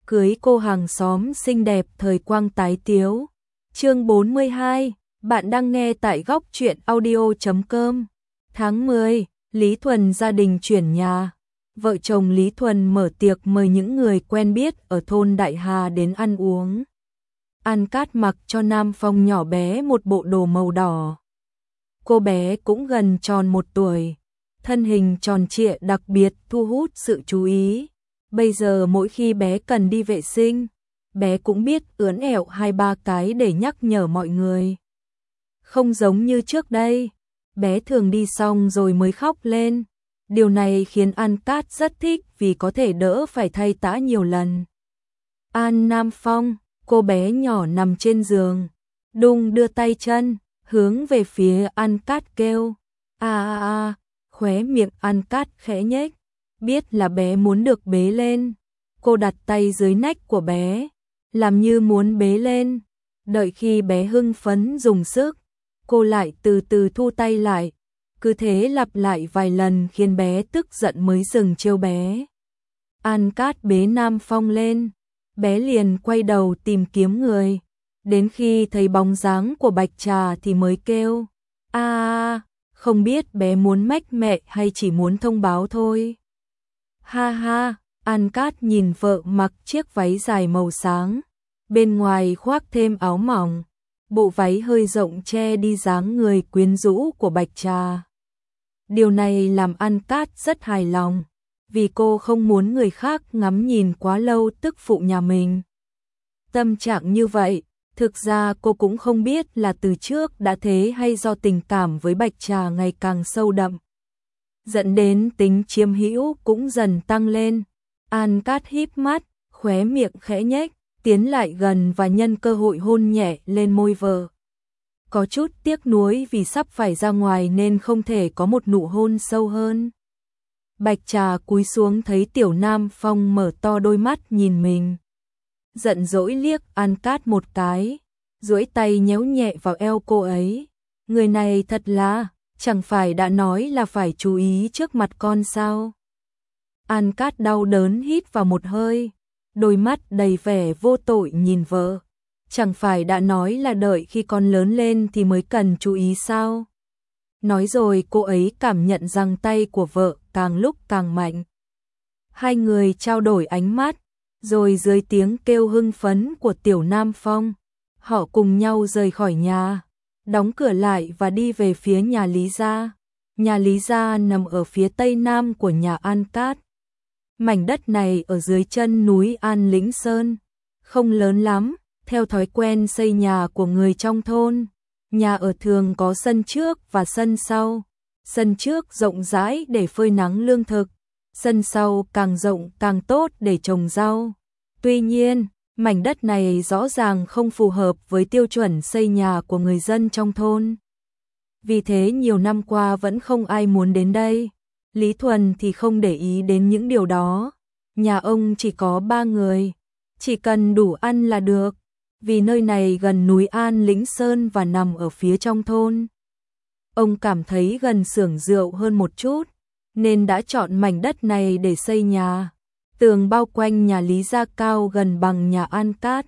cưới cô hàng xóm xinh đẹp thời quang tái tiếu. Chương 42, bạn đang nghe tại góc truyện audio.com. Tháng 10, Lý Thuần gia đình chuyển nhà. Vợ chồng Lý Thuần mở tiệc mời những người quen biết ở thôn Đại Hà đến ăn uống. An Cát mặc cho Nam Phong nhỏ bé một bộ đồ màu đỏ. Cô bé cũng gần tròn 1 tuổi, thân hình tròn trịa đặc biệt thu hút sự chú ý. Bây giờ mỗi khi bé cần đi vệ sinh, bé cũng biết ướn ẹo 2-3 cái để nhắc nhở mọi người. Không giống như trước đây, bé thường đi xong rồi mới khóc lên. Điều này khiến An Cát rất thích vì có thể đỡ phải thay tã nhiều lần. An Nam Phong, cô bé nhỏ nằm trên giường, đung đưa tay chân, hướng về phía An Cát kêu. Khóe miệng An Cát khẽ nhếch, biết là bé muốn được bế lên. Cô đặt tay dưới nách của bé, làm như muốn bế lên. Đợi khi bé hưng phấn dùng sức, cô lại từ từ thu tay lại. Cứ thế lặp lại vài lần khiến bé tức giận mới dừng trêu bé. An Cát bế Nam Phong lên, bé liền quay đầu tìm kiếm người. Đến khi thấy bóng dáng của Bạch Trà thì mới kêu. Không biết bé muốn mách mẹ hay chỉ muốn thông báo thôi. Ha ha, An Cát nhìn vợ mặc chiếc váy dài màu sáng, bên ngoài khoác thêm áo mỏng, bộ váy hơi rộng che đi dáng người quyến rũ của Bạch Trà. Điều này làm An Cát rất hài lòng, vì cô không muốn người khác ngắm nhìn quá lâu tức phụ nhà mình. Tâm trạng như vậy, thực ra cô cũng không biết là từ trước đã thế hay do tình cảm với Bạch Trà ngày càng sâu đậm, dẫn đến tính chiếm hữu cũng dần tăng lên. An Cát híp mắt, khóe miệng khẽ nhếch, tiến lại gần và nhân cơ hội hôn nhẹ lên môi vợ. Có chút tiếc nuối vì sắp phải ra ngoài nên không thể có một nụ hôn sâu hơn. Bạch Trà cúi xuống thấy Tiểu Nam Phong mở to đôi mắt nhìn mình, giận dỗi liếc An Cát một cái, duỗi tay nhéo nhẹ vào eo cô ấy. Người này thật là, chẳng phải đã nói là phải chú ý trước mặt con sao? An Cát đau đớn hít vào một hơi, đôi mắt đầy vẻ vô tội nhìn vợ. Chẳng phải đã nói là đợi khi con lớn lên thì mới cần chú ý sao? Nói rồi cô ấy cảm nhận rằng tay của vợ càng lúc càng mạnh. Hai người trao đổi ánh mắt, rồi dưới tiếng kêu hưng phấn của Tiểu Nam Phong, họ cùng nhau rời khỏi nhà, đóng cửa lại và đi về phía nhà Lý gia. Nhà Lý gia nằm ở phía tây nam của nhà An Cát. Mảnh đất này ở dưới chân núi An Lĩnh Sơn, không lớn lắm. Theo thói quen xây nhà của người trong thôn, nhà ở thường có sân trước và sân sau. Sân trước rộng rãi để phơi nắng lương thực, sân sau càng rộng càng tốt để trồng rau. Tuy nhiên, mảnh đất này rõ ràng không phù hợp với tiêu chuẩn xây nhà của người dân trong thôn. Vì thế nhiều năm qua vẫn không ai muốn đến đây. Lý Thuần thì không để ý đến những điều đó. Nhà ông chỉ có 3 người, chỉ cần đủ ăn là được. Vì nơi này gần núi An Lĩnh Sơn và nằm ở phía trong thôn. Ông cảm thấy gần xưởng rượu hơn một chút, nên đã chọn mảnh đất này để xây nhà. Tường bao quanh nhà Lý gia cao gần bằng nhà An Cát.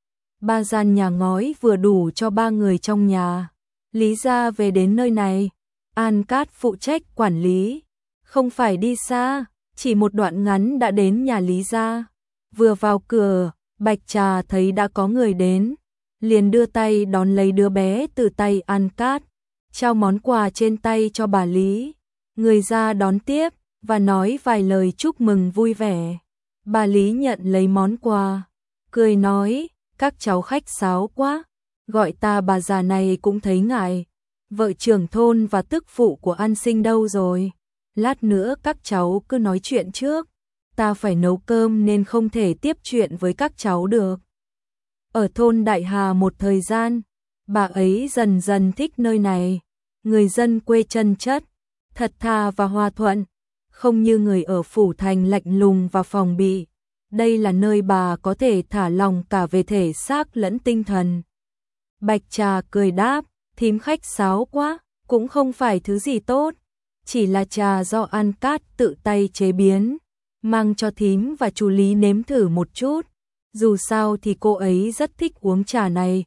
3 gian nhà ngói vừa đủ cho 3 người trong nhà. Lý gia về đến nơi này, An Cát phụ trách quản lý. Không phải đi xa, chỉ một đoạn ngắn đã đến nhà Lý gia. Vừa vào cửa, Bạch Trà thấy đã có người đến, liền đưa tay đón lấy đứa bé từ tay An Cát, trao món quà trên tay cho bà Lý. Người ra đón tiếp và nói vài lời chúc mừng vui vẻ. Bà Lý nhận lấy món quà, cười nói, các cháu khách sáo quá, gọi ta bà già này cũng thấy ngại. Vợ trưởng thôn và tức phụ của An Sinh đâu rồi? Lát nữa các cháu cứ nói chuyện trước. Ta phải nấu cơm nên không thể tiếp chuyện với các cháu được. Ở thôn Đại Hà một thời gian, bà ấy dần dần thích nơi này. Người dân quê chân chất, thật thà và hòa thuận, không như người ở phủ thành lạnh lùng và phòng bị. Đây là nơi bà có thể thả lòng cả về thể xác lẫn tinh thần. Bạch Trà cười đáp, thím khách sáo quá, cũng không phải thứ gì tốt. Chỉ là trà do An Cát tự tay chế biến, mang cho thím và chú Lý nếm thử một chút, Dù sao thì cô ấy rất thích uống trà này.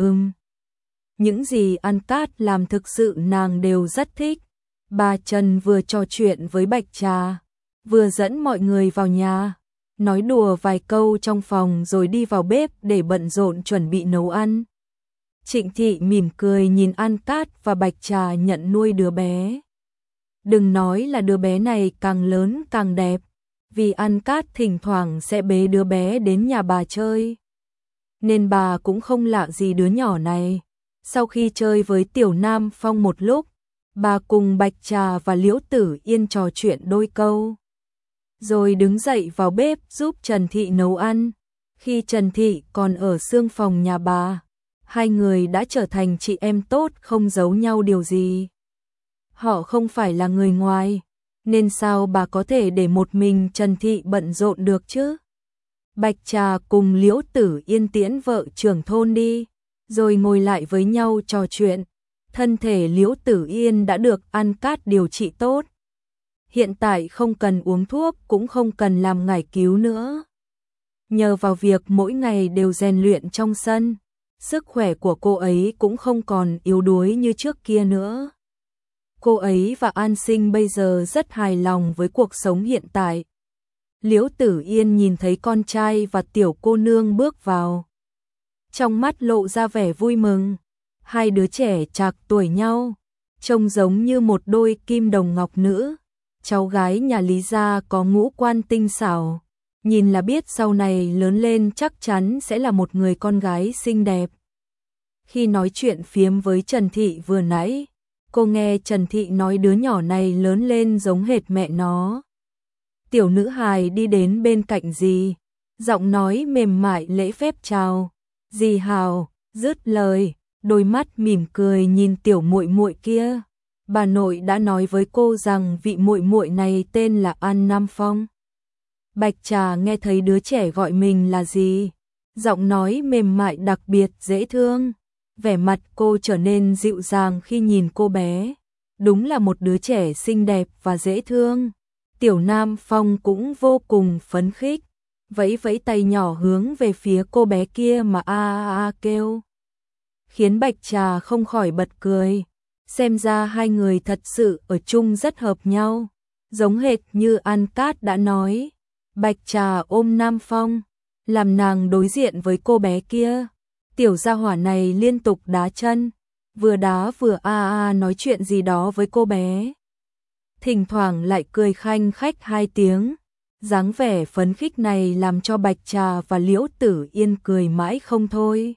Những gì An Cát làm thực sự nàng đều rất thích. Bà Trần vừa trò chuyện với Bạch Trà, vừa dẫn mọi người vào nhà, nói đùa vài câu trong phòng rồi đi vào bếp để bận rộn chuẩn bị nấu ăn. Trịnh Thị mỉm cười nhìn An Cát và Bạch Trà nhận nuôi đứa bé. Đừng nói là đứa bé này càng lớn càng đẹp, vì An Cát thỉnh thoảng sẽ bế đứa bé đến nhà bà chơi, nên bà cũng không lạ gì đứa nhỏ này. Sau khi chơi với Tiểu Nam Phong một lúc, bà cùng Bạch Trà và Liễu Tử Yên trò chuyện đôi câu, rồi đứng dậy vào bếp giúp Trần Thị nấu ăn. Khi Trần Thị còn ở xương phòng nhà bà, hai người đã trở thành chị em tốt không giấu nhau điều gì. Họ không phải là người ngoài, nên sao bà có thể để một mình Trần Thị bận rộn được chứ? Bạch Trà cùng Liễu Tử Yên tiễn vợ trưởng thôn đi, rồi ngồi lại với nhau trò chuyện. Thân thể Liễu Tử Yên đã được An Cát điều trị tốt. Hiện tại không cần uống thuốc cũng không cần làm ngải cứu nữa. Nhờ vào việc mỗi ngày đều rèn luyện trong sân, sức khỏe của cô ấy cũng không còn yếu đuối như trước kia nữa. Cô ấy và An Sinh bây giờ rất hài lòng với cuộc sống hiện tại. Liễu Tử Yên nhìn thấy con trai và tiểu cô nương bước vào, trong mắt lộ ra vẻ vui mừng. Hai đứa trẻ trạc tuổi nhau, trông giống như một đôi kim đồng ngọc nữ. Cháu gái nhà Lý gia có ngũ quan tinh xảo, nhìn là biết sau này lớn lên chắc chắn sẽ là một người con gái xinh đẹp. Khi nói chuyện phiếm với Trần Thị vừa nãy, cô nghe Trần Thị nói đứa nhỏ này lớn lên giống hệt mẹ nó. Tiểu nữ hài đi đến bên cạnh dì, giọng nói mềm mại lễ phép chào. Dì hào, dứt lời, đôi mắt mỉm cười nhìn tiểu muội muội kia. Bà nội đã nói với cô rằng vị muội muội này tên là An Nam Phong. Bạch Trà nghe thấy đứa trẻ gọi mình là gì, giọng nói mềm mại đặc biệt dễ thương. Vẻ mặt cô trở nên dịu dàng khi nhìn cô bé. Đúng là một đứa trẻ xinh đẹp và dễ thương. Tiểu Nam Phong cũng vô cùng phấn khích, vẫy vẫy tay nhỏ hướng về phía cô bé kia mà a kêu, khiến Bạch Trà không khỏi bật cười. Xem ra hai người thật sự ở chung rất hợp nhau, giống hệt như An Cát đã nói. Bạch Trà ôm Nam Phong, làm nàng đối diện với cô bé kia. Tiểu gia hỏa này liên tục đá chân, vừa đá vừa nói chuyện gì đó với cô bé. Thỉnh thoảng lại cười khanh khách hai tiếng. Dáng vẻ phấn khích này làm cho Bạch Trà và Liễu Tử Yên cười mãi không thôi.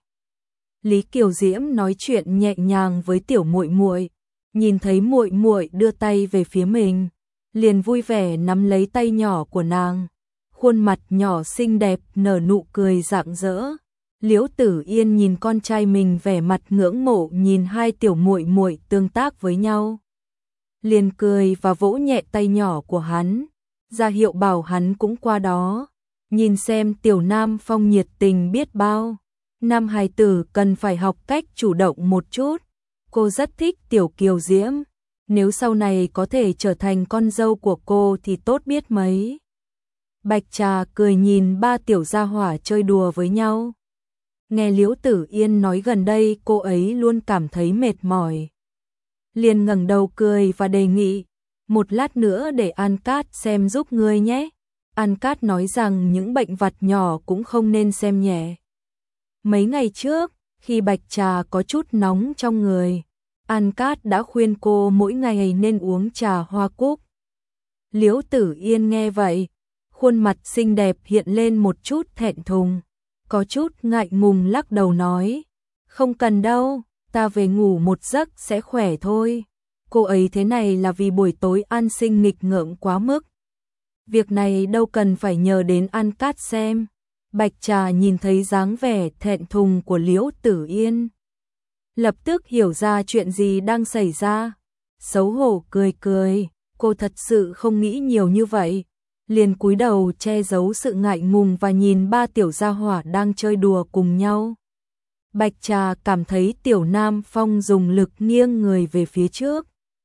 Lý Kiều Diễm nói chuyện nhẹ nhàng với tiểu muội muội, nhìn thấy muội muội đưa tay về phía mình, liền vui vẻ nắm lấy tay nhỏ của nàng. Khuôn mặt nhỏ xinh đẹp nở nụ cười rạng rỡ. Liễu Tử Yên nhìn con trai mình vẻ mặt ngưỡng mộ nhìn hai tiểu muội muội tương tác với nhau, liền cười và vỗ nhẹ tay nhỏ của hắn, ra hiệu bảo hắn cũng qua đó. Nhìn xem tiểu Nam Phong nhiệt tình biết bao. Nam hài tử cần phải học cách chủ động một chút. Cô rất thích tiểu Kiều Diễm, nếu sau này có thể trở thành con dâu của cô thì tốt biết mấy. Bạch Trà cười nhìn ba tiểu gia hỏa chơi đùa với nhau. Nghe Liễu Tử Yên nói gần đây cô ấy luôn cảm thấy mệt mỏi, liền ngẩng đầu cười và đề nghị, một lát nữa để An Cát xem giúp ngươi nhé. An Cát nói rằng những bệnh vặt nhỏ cũng không nên xem nhẹ. Mấy ngày trước, khi Bạch Trà có chút nóng trong người, An Cát đã khuyên cô mỗi ngày nên uống trà hoa cúc. Liễu Tử Yên nghe vậy, khuôn mặt xinh đẹp hiện lên một chút thẹn thùng, có chút ngại ngùng lắc đầu nói, không cần đâu, ta về ngủ một giấc sẽ khỏe thôi. Cô ấy thế này là vì buổi tối An Sinh nghịch ngợm quá mức. Việc này đâu cần phải nhờ đến An Cát xem. Bạch Trà nhìn thấy dáng vẻ thẹn thùng của Liễu Tử Yên, lập tức hiểu ra chuyện gì đang xảy ra. Xấu hổ cười cười, cô thật sự không nghĩ nhiều như vậy, liền cúi đầu che giấu sự ngại ngùng và nhìn ba tiểu gia hỏa đang chơi đùa cùng nhau. Bạch Trà cảm thấy tiểu Nam Phong dùng lực nghiêng người về phía trước,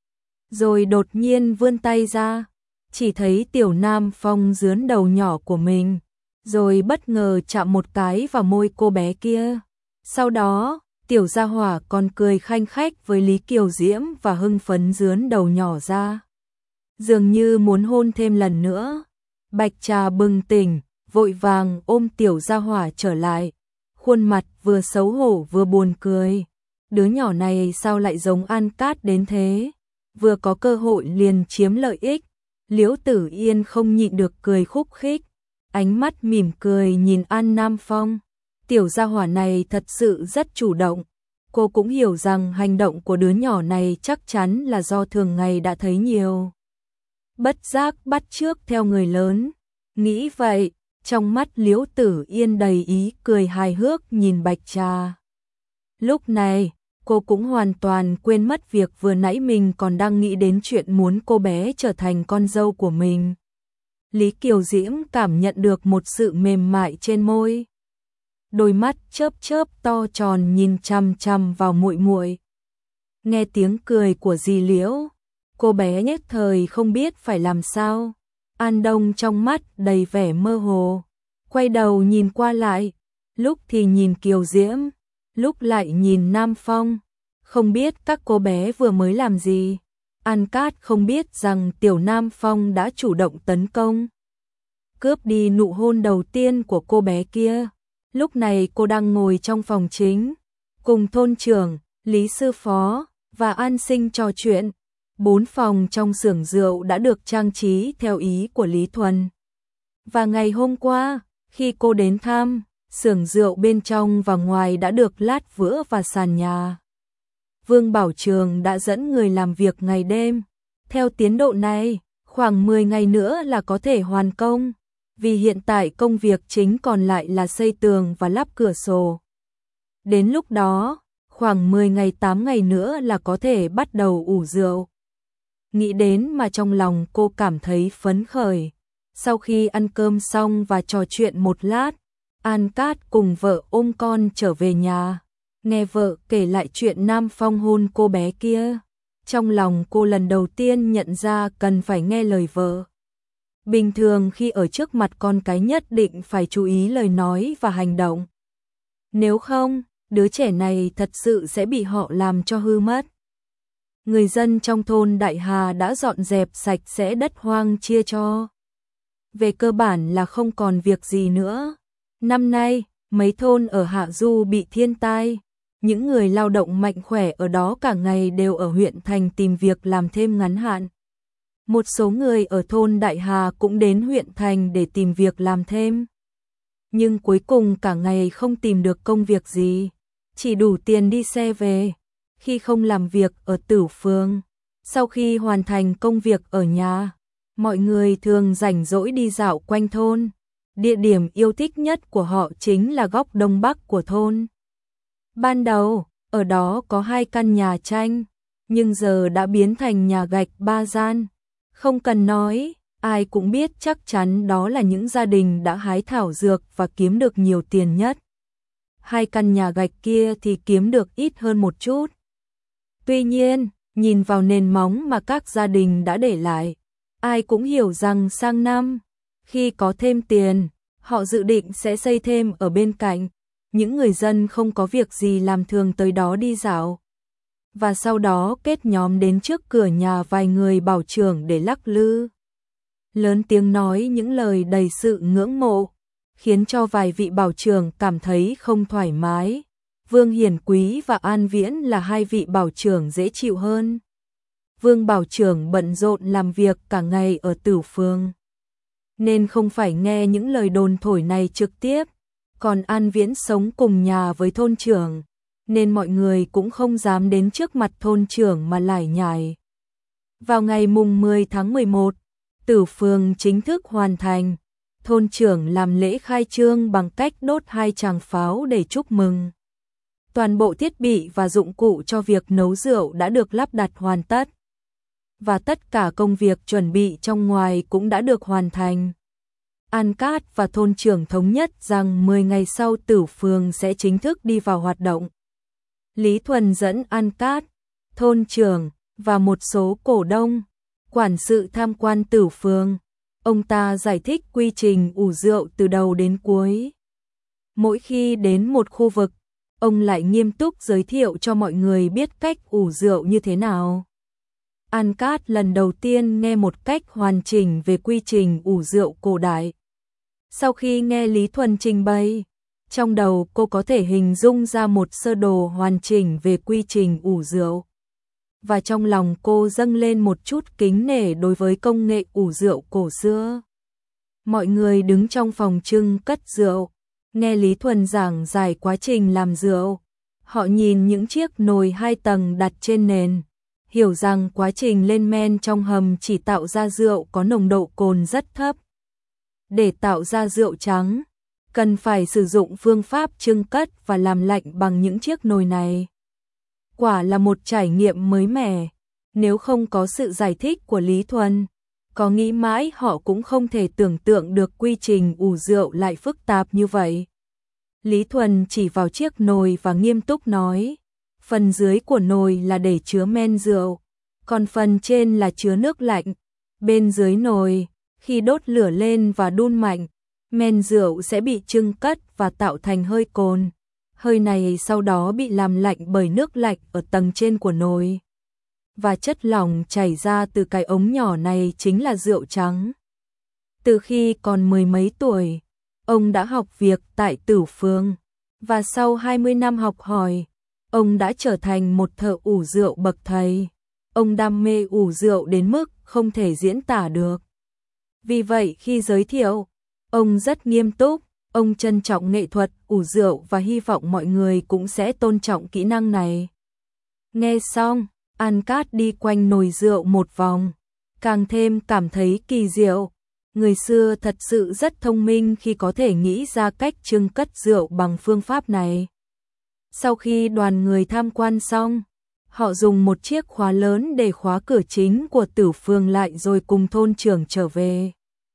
rồi đột nhiên vươn tay ra, chỉ thấy tiểu Nam Phong dướn đầu nhỏ của mình, rồi bất ngờ chạm một cái vào môi cô bé kia. Sau đó, tiểu gia hỏa còn cười khanh khách với Lý Kiều Diễm và hưng phấn dướn đầu nhỏ ra. Dường như muốn hôn thêm lần nữa. Bạch Trà bừng tỉnh, vội vàng ôm tiểu gia hỏa trở lại. Khuôn mặt vừa xấu hổ vừa buồn cười. Đứa nhỏ này sao lại giống An Cát đến thế? Vừa có cơ hội liền chiếm lợi ích. Liễu Tử Yên không nhịn được cười khúc khích. Ánh mắt mỉm cười nhìn An Nam Phong. Tiểu gia hỏa này thật sự rất chủ động. Cô cũng hiểu rằng hành động của đứa nhỏ này chắc chắn là do thường ngày đã thấy nhiều. Bất giác bắt chước theo người lớn. Nghĩ vậy, trong mắt Liễu Tử Yên đầy ý cười hài hước nhìn Bạch Trà. Lúc này, cô cũng hoàn toàn quên mất việc vừa nãy mình còn đang nghĩ đến chuyện muốn cô bé trở thành con dâu của mình. Lý Kiều Diễm cảm nhận được một sự mềm mại trên môi. Đôi mắt chớp chớp to tròn nhìn chằm chằm vào muội muội. Nghe tiếng cười của dì Liễu, cô bé nhất thời không biết phải làm sao. An Đông trong mắt đầy vẻ mơ hồ, quay đầu nhìn qua lại, lúc thì nhìn Kiều Diễm, lúc lại nhìn Nam Phong, không biết các cô bé vừa mới làm gì. An Cát không biết rằng tiểu Nam Phong đã chủ động tấn công, cướp đi nụ hôn đầu tiên của cô bé kia. Lúc này cô đang ngồi trong phòng chính, cùng thôn trưởng, Lý sư phó và An Sinh trò chuyện. 4 phòng trong xưởng rượu đã được trang trí theo ý của Lý Thuần. Và ngày hôm qua, khi cô đến thăm, xưởng rượu bên trong và ngoài đã được lát vữa và sàn nhà. Vương Bảo Trường đã dẫn người làm việc ngày đêm. Theo tiến độ này, khoảng 10 ngày nữa là có thể hoàn công, vì hiện tại công việc chính còn lại là xây tường và lắp cửa sổ. Đến lúc đó, khoảng 10 ngày 8 ngày nữa là có thể bắt đầu ủ rượu. Nghĩ đến mà trong lòng cô cảm thấy phấn khởi. Sau khi ăn cơm xong và trò chuyện một lát, An Cát cùng vợ ôm con trở về nhà. Nghe vợ kể lại chuyện Nam Phong hôn cô bé kia, trong lòng cô lần đầu tiên nhận ra cần phải nghe lời vợ. Bình thường khi ở trước mặt con cái nhất định phải chú ý lời nói và hành động. Nếu không, đứa trẻ này thật sự sẽ bị họ làm cho hư mất. Người dân trong thôn Đại Hà đã dọn dẹp sạch sẽ đất hoang chia cho. Về cơ bản là không còn việc gì nữa. Năm nay, mấy thôn ở Hạ Du bị thiên tai. Những người lao động mạnh khỏe ở đó cả ngày đều ở huyện thành tìm việc làm thêm ngắn hạn. Một số người ở thôn Đại Hà cũng đến huyện thành để tìm việc làm thêm. Nhưng cuối cùng cả ngày không tìm được công việc gì, chỉ đủ tiền đi xe về. Khi không làm việc ở Tử Phương, sau khi hoàn thành công việc ở nhà, mọi người thường rảnh rỗi đi dạo quanh thôn. Địa điểm yêu thích nhất của họ chính là góc đông bắc của thôn. Ban đầu, ở đó có 2 căn nhà tranh, nhưng giờ đã biến thành nhà gạch 3 gian. Không cần nói, ai cũng biết chắc chắn đó là những gia đình đã hái thảo dược và kiếm được nhiều tiền nhất. 2 căn nhà gạch kia thì kiếm được ít hơn một chút. Tuy nhiên, nhìn vào nền móng mà các gia đình đã để lại, ai cũng hiểu rằng sang năm, khi có thêm tiền, họ dự định sẽ xây thêm ở bên cạnh. Những người dân không có việc gì làm thường tới đó đi dạo. Và sau đó kết nhóm đến trước cửa nhà vài người bảo trưởng để lắc lư. Lớn tiếng nói những lời đầy sự ngưỡng mộ, khiến cho vài vị bảo trưởng cảm thấy không thoải mái. Vương Hiển Quý và An Viễn là 2 vị bảo trưởng dễ chịu hơn. Vương bảo trưởng bận rộn làm việc cả ngày ở Tử Phương, nên không phải nghe những lời đồn thổi này trực tiếp. Còn An Viễn sống cùng nhà với thôn trưởng, nên mọi người cũng không dám đến trước mặt thôn trưởng mà lải nhải. Vào ngày mùng 10 tháng 11, Tử Phương chính thức hoàn thành. Thôn trưởng làm lễ khai trương bằng cách đốt 2 tràng pháo để chúc mừng. Toàn bộ thiết bị và dụng cụ cho việc nấu rượu đã được lắp đặt hoàn tất. Và tất cả công việc chuẩn bị trong ngoài cũng đã được hoàn thành. An Cát và thôn trưởng thống nhất rằng 10 ngày sau Tử Phương sẽ chính thức đi vào hoạt động. Lý Thuần dẫn An Cát, thôn trưởng và một số cổ đông, quản sự tham quan Tử Phương. Ông ta giải thích quy trình ủ rượu từ đầu đến cuối. Mỗi khi đến một khu vực, ông lại nghiêm túc giới thiệu cho mọi người biết cách ủ rượu như thế nào. An Cát lần đầu tiên nghe một cách hoàn chỉnh về quy trình ủ rượu cổ đại. Sau khi nghe Lý Thuần trình bày, trong đầu cô có thể hình dung ra một sơ đồ hoàn chỉnh về quy trình ủ rượu. Và trong lòng cô dâng lên một chút kính nể đối với công nghệ ủ rượu cổ xưa. Mọi người đứng trong phòng trưng cất rượu, nghe Lý Thuần giảng giải quá trình làm rượu. Họ nhìn những chiếc nồi 2 tầng đặt trên nền, hiểu rằng quá trình lên men trong hầm chỉ tạo ra rượu có nồng độ cồn rất thấp. Để tạo ra rượu trắng, cần phải sử dụng phương pháp trưng cất và làm lạnh bằng những chiếc nồi này. Quả là một trải nghiệm mới mẻ, nếu không có sự giải thích của Lý Thuần, có nghĩ mãi họ cũng không thể tưởng tượng được quy trình ủ rượu lại phức tạp như vậy. Lý Thuần chỉ vào chiếc nồi và nghiêm túc nói, phần dưới của nồi là để chứa men rượu, còn phần trên là chứa nước lạnh. Bên dưới nồi, khi đốt lửa lên và đun mạnh, men rượu sẽ bị trưng cất và tạo thành hơi cồn. Hơi này sau đó bị làm lạnh bởi nước lạnh ở tầng trên của nồi. Và chất lỏng chảy ra từ cái ống nhỏ này chính là rượu trắng. Từ khi còn 10 mấy tuổi, ông đã học việc tại Tử Phương. Và sau 20 năm học hỏi, ông đã trở thành một thợ ủ rượu bậc thầy. Ông đam mê ủ rượu đến mức không thể diễn tả được. Vì vậy khi giới thiệu, ông rất nghiêm túc, ông trân trọng nghệ thuật ủ rượu và hy vọng mọi người cũng sẽ tôn trọng kỹ năng này. Nghe xong, An Cát đi quanh nồi rượu một vòng, càng thêm cảm thấy kỳ diệu. Người xưa thật sự rất thông minh khi có thể nghĩ ra cách trưng cất rượu bằng phương pháp này. Sau khi đoàn người tham quan xong, họ dùng một chiếc khóa lớn để khóa cửa chính của Tử Phương lại rồi cùng thôn trưởng trở về.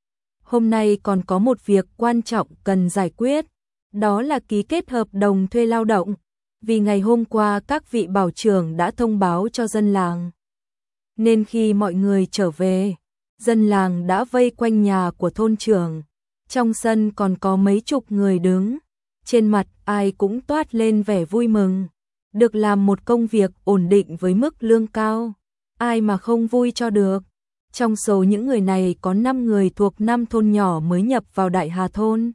Hôm nay còn có một việc quan trọng cần giải quyết, đó là ký kết hợp đồng thuê lao động, vì ngày hôm qua các vị bảo trưởng đã thông báo cho dân làng. Nên khi mọi người trở về, dân làng đã vây quanh nhà của thôn trưởng, trong sân còn có mấy chục người đứng, trên mặt ai cũng toát lên vẻ vui mừng, được làm một công việc ổn định với mức lương cao, ai mà không vui cho được. Trong số những người này có 5 người thuộc 5 thôn nhỏ mới nhập vào Đại Hà thôn.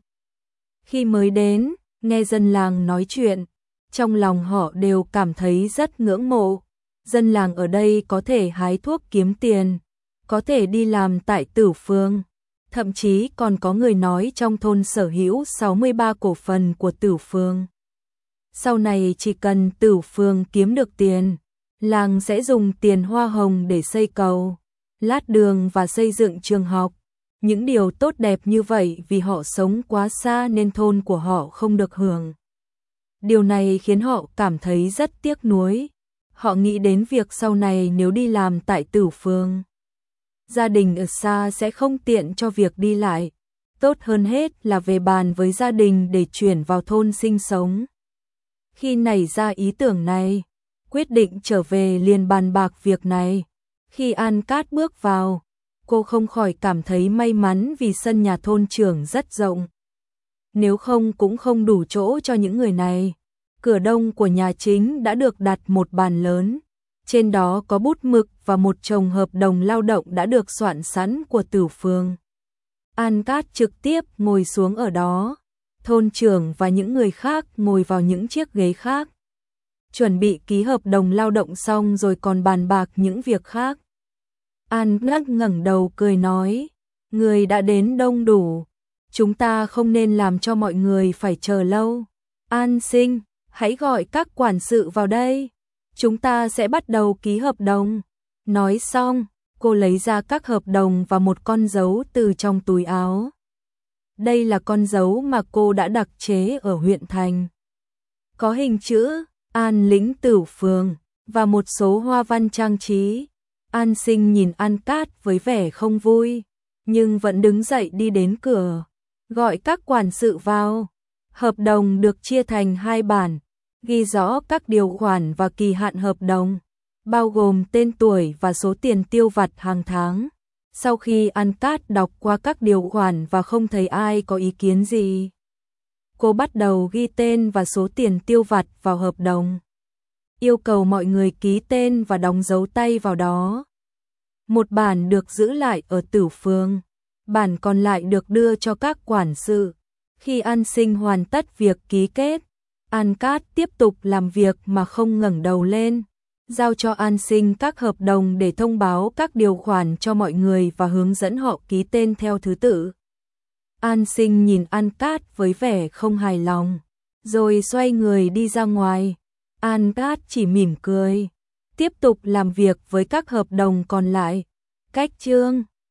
Khi mới đến, nghe dân làng nói chuyện, trong lòng họ đều cảm thấy rất ngưỡng mộ. Dân làng ở đây có thể hái thuốc kiếm tiền, có thể đi làm tại Tử Phương, thậm chí còn có người nói trong thôn sở hữu 63 cổ phần của Tử Phương. Sau này chỉ cần Tử Phương kiếm được tiền, làng sẽ dùng tiền hoa hồng để xây cầu, lát đường và xây dựng trường học. Những điều tốt đẹp như vậy vì họ sống quá xa nên thôn của họ không được hưởng. Điều này khiến họ cảm thấy rất tiếc nuối. Họ nghĩ đến việc sau này nếu đi làm tại Tử Phương, gia đình ở xa sẽ không tiện cho việc đi lại. Tốt hơn hết là về bàn với gia đình để chuyển vào thôn sinh sống. Khi nảy ra ý tưởng này, quyết định trở về liền bàn bạc việc này. Khi An Cát bước vào, cô không khỏi cảm thấy may mắn vì sân nhà thôn trưởng rất rộng. Nếu không cũng không đủ chỗ cho những người này. Cửa đông của nhà chính đã được đặt một bàn lớn, trên đó có bút mực và một chồng hợp đồng lao động đã được soạn sẵn của Tử Phương. An Cát trực tiếp ngồi xuống ở đó, thôn trưởng và những người khác ngồi vào những chiếc ghế khác. Chuẩn bị ký hợp đồng lao động xong rồi còn bàn bạc những việc khác. An Cát ngẩng đầu cười nói, người đã đến đông đủ, chúng ta không nên làm cho mọi người phải chờ lâu. An Sinh, hãy gọi các quản sự vào đây, chúng ta sẽ bắt đầu ký hợp đồng. Nói xong, cô lấy ra các hợp đồng và một con dấu từ trong túi áo. Đây là con dấu mà cô đã đặc chế ở huyện thành. Có hình chữ An Lĩnh Tử Phương và một số hoa văn trang trí. An Sinh nhìn An Cát với vẻ không vui, nhưng vẫn đứng dậy đi đến cửa, gọi các quản sự vào. Hợp đồng được chia thành 2 bản, ghi rõ các điều khoản và kỳ hạn hợp đồng, bao gồm tên tuổi và số tiền tiêu vặt hàng tháng. Sau khi An Cát đọc qua các điều khoản và không thấy ai có ý kiến gì, cô bắt đầu ghi tên và số tiền tiêu vặt vào hợp đồng, yêu cầu mọi người ký tên và đóng dấu tay vào đó. Một bản được giữ lại ở Tử Phường, bản còn lại được đưa cho các quản sự. Khi An Sinh hoàn tất việc ký kết, An Cát tiếp tục làm việc mà không ngẩng đầu lên, giao cho An Sinh các hợp đồng để thông báo các điều khoản cho mọi người và hướng dẫn họ ký tên theo thứ tự. An Sinh nhìn An Cát với vẻ không hài lòng, rồi xoay người đi ra ngoài. An Cát chỉ mỉm cười, tiếp tục làm việc với các hợp đồng còn lại. Cách chương